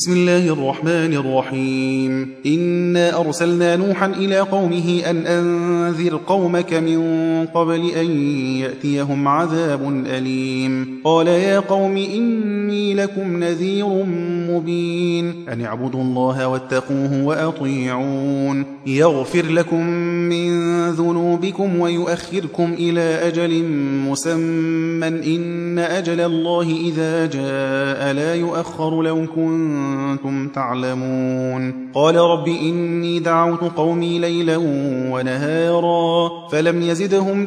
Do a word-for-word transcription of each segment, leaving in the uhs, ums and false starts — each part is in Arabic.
بسم الله الرحمن الرحيم إنا أرسلنا نوحا إلى قومه أن أنذر قومك من قبل أن يأتيهم عذاب أليم قال يا قوم إني لكم نذير مبين أن اعبدوا الله واتقوه وأطيعون يغفر لكم من ذنوبكم ويؤخركم إلى أجل مسمى إن أجل الله إذا جاء لا يؤخر لو كنتم كنتم تعلمون قال رب إني دعوت قومي ليلا ونهارا فلم يزدهم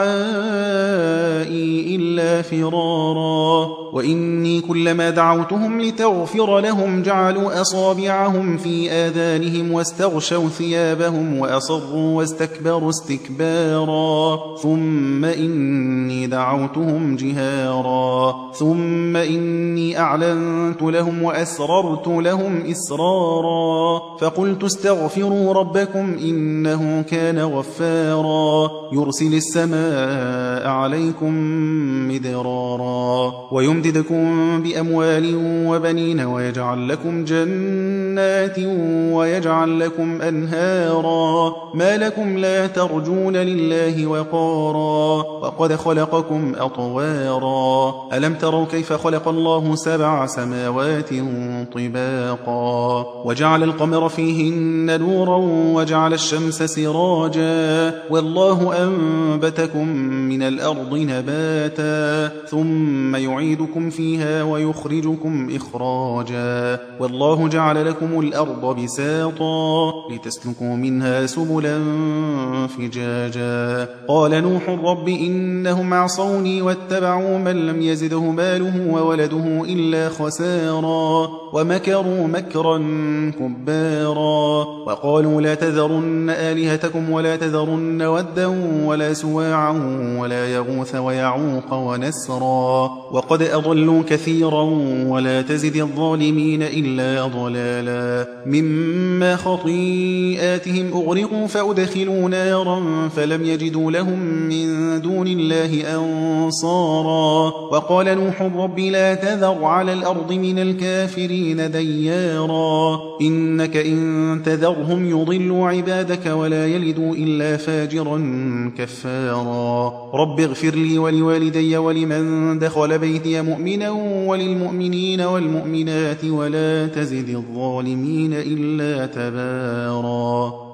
دعائي إلا فرارا وإني كلما دعوتهم لتغفر لهم جعلوا أصابعهم في آذانهم واستغشوا ثيابهم وأصروا واستكبروا استكبارا ثم إني دعوتهم جهارا ثم إني أعلنت لهم وأسررت لهم إسرارا فقلت استغفروا ربكم إنه كان غفارا يرسل السماء عليكم مدرارا ويمددكم بأموال وبنين ويجعل لكم جنات ويجعل لكم أنهارا ما لكم لا ترجون لله وقارا وقد خلقكم أطوارا ألم تروا كيف خلق الله سبع سماوات طباقا وجعل القمر فيهن نورا وجعل الشمس سراجا والله أنبتكم من الأرض نباتا ثم يعيدكم فيها ويخرجكم إخراجا والله جعل لكم الأرض بساطا لتسلكوا منها سبلا فجاجا قال نوح رب إنهم عصوني واتبعوا من لم يزده ماله وولده إلا خسارا ومكروا مكرا كبارا وقالوا لا تذرن آلهتكم ولا تذرن ودا ولا سواعا ولا يغوث ويعوق ونسرا وقد أضلوا كثيرا ولا تزد الظالمين إلا ضلالا مما خطيئاتهم أغرقوا فأدخلوا نارا فلم يجدوا لهم من دون الله أنصارا وقال نوح رب لا تذر على الأرض من الكافرين ديارا إنك إن تذرهم يضلوا عبادك ولا يلدوا إلا فاجرا كفارا رب اغفر لي ولوالدي ولمن دخل بيتي مؤمنا وللمؤمنين والمؤمنات ولا تزد الظالمين إلا تبارا.